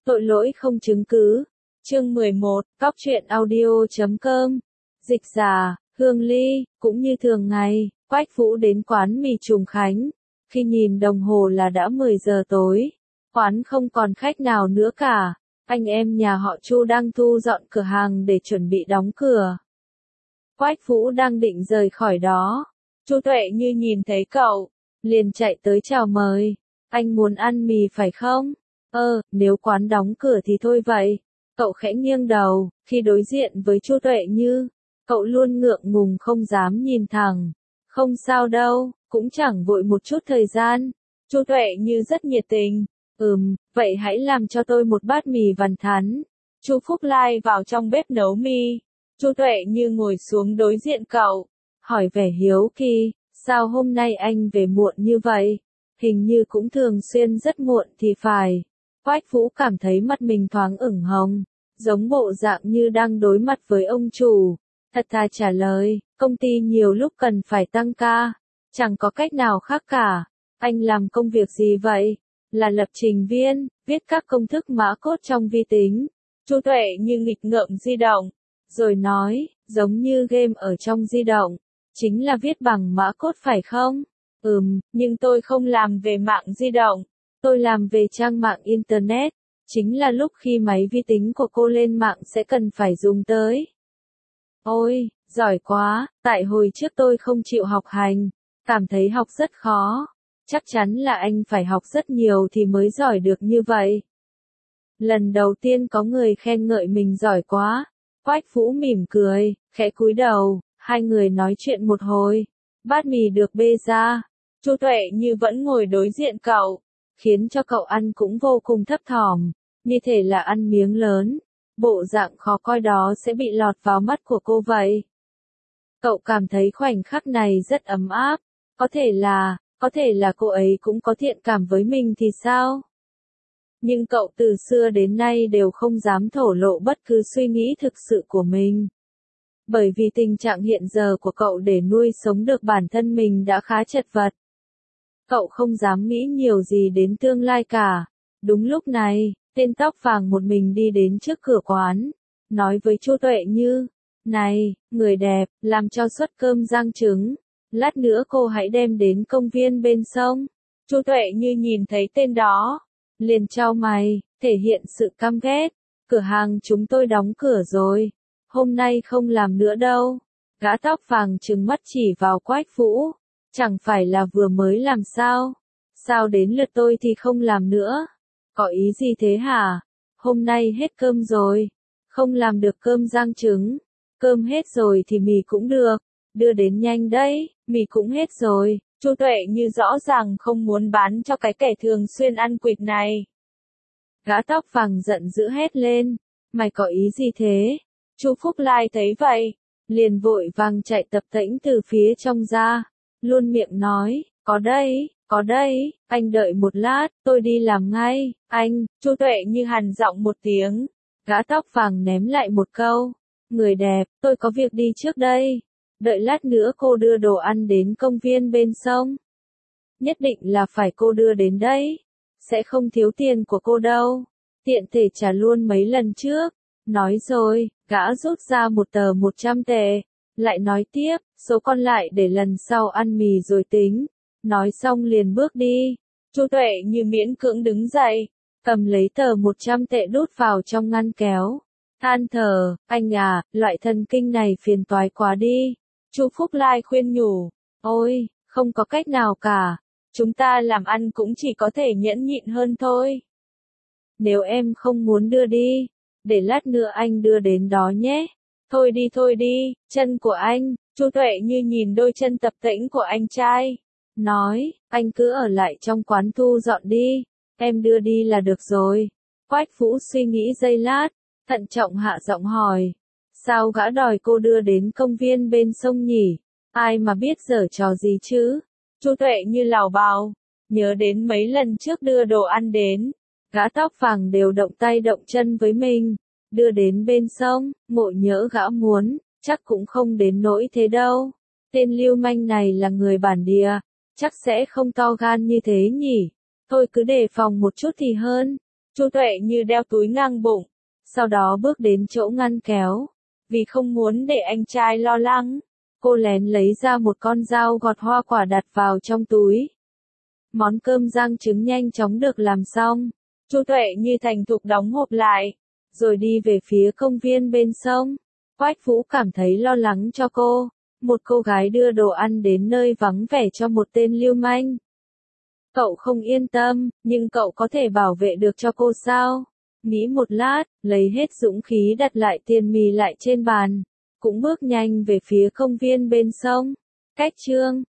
Tội lỗi không chứng cứ. Chương 11, Cóc truyện audio.com. Dịch giả, Hương Ly, cũng như thường ngày, Quách Vũ đến quán mì Trùng Khánh. Khi nhìn đồng hồ là đã 10 giờ tối. Quán không còn khách nào nữa cả. Anh em nhà họ Chu đang thu dọn cửa hàng để chuẩn bị đóng cửa. Quách Vũ đang định rời khỏi đó. Chu Tuệ Như nhìn thấy cậu, liền chạy tới chào mời. Anh muốn ăn mì phải không? Nếu quán đóng cửa thì thôi vậy. Cậu khẽ nghiêng đầu, khi đối diện với Chu Tuệ Như, cậu luôn ngượng ngùng không dám nhìn thẳng. Không sao đâu, cũng chẳng vội một chút thời gian. Chu Tuệ Như rất nhiệt tình. Vậy hãy làm cho tôi một bát mì vằn thắn. Chu Phúc Lai vào trong bếp nấu mì. Chu Tuệ Như ngồi xuống đối diện cậu, hỏi vẻ hiếu kỳ, sao hôm nay anh về muộn như vậy? Hình như cũng thường xuyên rất muộn thì phải. Quách Vũ cảm thấy mặt mình thoáng ửng hồng, giống bộ dạng như đang đối mặt với ông chủ. Thật thà trả lời, công ty nhiều lúc cần phải tăng ca, chẳng có cách nào khác cả. Anh làm công việc gì vậy? Là lập trình viên, viết các công thức mã code trong vi tính. Chu Tuệ Như nghịch ngợm di động, rồi nói, giống như game ở trong di động, chính là viết bằng mã code phải không? Nhưng tôi không làm về mạng di động, tôi làm về trang mạng Internet, chính là lúc khi máy vi tính của cô lên mạng sẽ cần phải dùng tới. Ôi, giỏi quá, tại hồi trước tôi không chịu học hành, cảm thấy học rất khó. Chắc chắn là anh phải học rất nhiều thì mới giỏi được như vậy. Lần đầu tiên có người khen ngợi mình giỏi quá. Quách Vũ mỉm cười, khẽ cúi đầu, hai người nói chuyện một hồi. Bát mì được bê ra. Chu Tuệ Như vẫn ngồi đối diện cậu, khiến cho cậu ăn cũng vô cùng thấp thỏm, như thể là ăn miếng lớn. Bộ dạng khó coi đó sẽ bị lọt vào mắt của cô vậy. Cậu cảm thấy khoảnh khắc này rất ấm áp, có thể là cô ấy cũng có thiện cảm với mình thì sao? Nhưng cậu từ xưa đến nay đều không dám thổ lộ bất cứ suy nghĩ thực sự của mình. Bởi vì tình trạng hiện giờ của cậu để nuôi sống được bản thân mình đã khá chật vật. Cậu không dám nghĩ nhiều gì đến tương lai cả. Đúng lúc này, tên tóc vàng một mình đi đến trước cửa quán, nói với Chu Tuệ Như, này, người đẹp, làm cho suất cơm rang trứng. Lát nữa cô hãy đem đến công viên bên sông. Chu Tuệ Như nhìn thấy tên đó, liền chau mày, thể hiện sự căm ghét. Cửa hàng chúng tôi đóng cửa rồi, hôm nay không làm nữa đâu. Gã tóc vàng trừng mắt chỉ vào Quách Vũ, chẳng phải là vừa mới làm sao? Sao đến lượt tôi thì không làm nữa? Có ý gì thế hả? Hôm nay hết cơm rồi, không làm được cơm rang trứng. Cơm hết rồi thì mì cũng được, đưa đến nhanh đấy, mì cũng hết rồi. Chu Tuệ Như rõ ràng không muốn bán cho cái kẻ thường xuyên ăn quỵt này. Gã tóc vàng giận dữ hét lên, mày có ý gì thế? Chu Phúc Lai thấy vậy, liền vội vàng chạy tập tễnh từ phía trong ra, luôn miệng nói, có đây, anh đợi một lát, tôi đi làm ngay, anh. Chu Tuệ Như hằn giọng một tiếng, gã tóc vàng ném lại một câu, người đẹp, tôi có việc đi trước đây. Đợi lát nữa cô đưa đồ ăn đến công viên bên sông. Nhất định là phải cô đưa đến đấy. Sẽ không thiếu tiền của cô đâu. Tiện thể trả luôn mấy lần trước. Nói rồi, gã rút ra một tờ 100 tệ. Lại nói tiếp, số còn lại để lần sau ăn mì rồi tính. Nói xong liền bước đi. Chu Tuệ Như miễn cưỡng đứng dậy, cầm lấy tờ 100 tệ đút vào trong ngăn kéo. Than thở, anh à, loại thần kinh này phiền toái quá đi. Chu Phúc Lai khuyên nhủ, ôi, không có cách nào cả, chúng ta làm ăn cũng chỉ có thể nhẫn nhịn hơn thôi. Nếu em không muốn đưa đi, để lát nữa anh đưa đến đó nhé. Thôi đi, chân của anh. Chu Tuệ Như nhìn đôi chân tập tễnh của anh trai, nói, anh cứ ở lại trong quán thu dọn đi, em đưa đi là được rồi. Quách Vũ suy nghĩ giây lát, thận trọng hạ giọng hỏi, sao gã đòi cô đưa đến công viên bên sông nhỉ? Ai mà biết giở trò gì chứ? Chu Tuệ Như lảo bào, nhớ đến mấy lần trước đưa đồ ăn đến, gã tóc vàng đều động tay động chân với mình, đưa đến bên sông, ngộ nhỡ gã muốn, chắc cũng không đến nỗi thế đâu. Tên lưu manh này là người bản địa, chắc sẽ không to gan như thế nhỉ? Thôi cứ đề phòng một chút thì hơn. Chu Tuệ như đeo túi ngang bụng, sau đó bước đến chỗ ngăn kéo. Vì không muốn để anh trai lo lắng, cô lén lấy ra một con dao gọt hoa quả đặt vào trong túi. Món cơm rang trứng nhanh chóng được làm xong. Chu Tuệ như thành thục đóng hộp lại, rồi đi về phía công viên bên sông. Quách Vũ cảm thấy lo lắng cho cô. Một cô gái đưa đồ ăn đến nơi vắng vẻ cho một tên lưu manh. Cậu không yên tâm, nhưng cậu có thể bảo vệ được cho cô sao? Nghĩ một lát, lấy hết dũng khí đặt lại tiền mì lại trên bàn. Cũng bước nhanh về phía công viên bên sông. Cách chương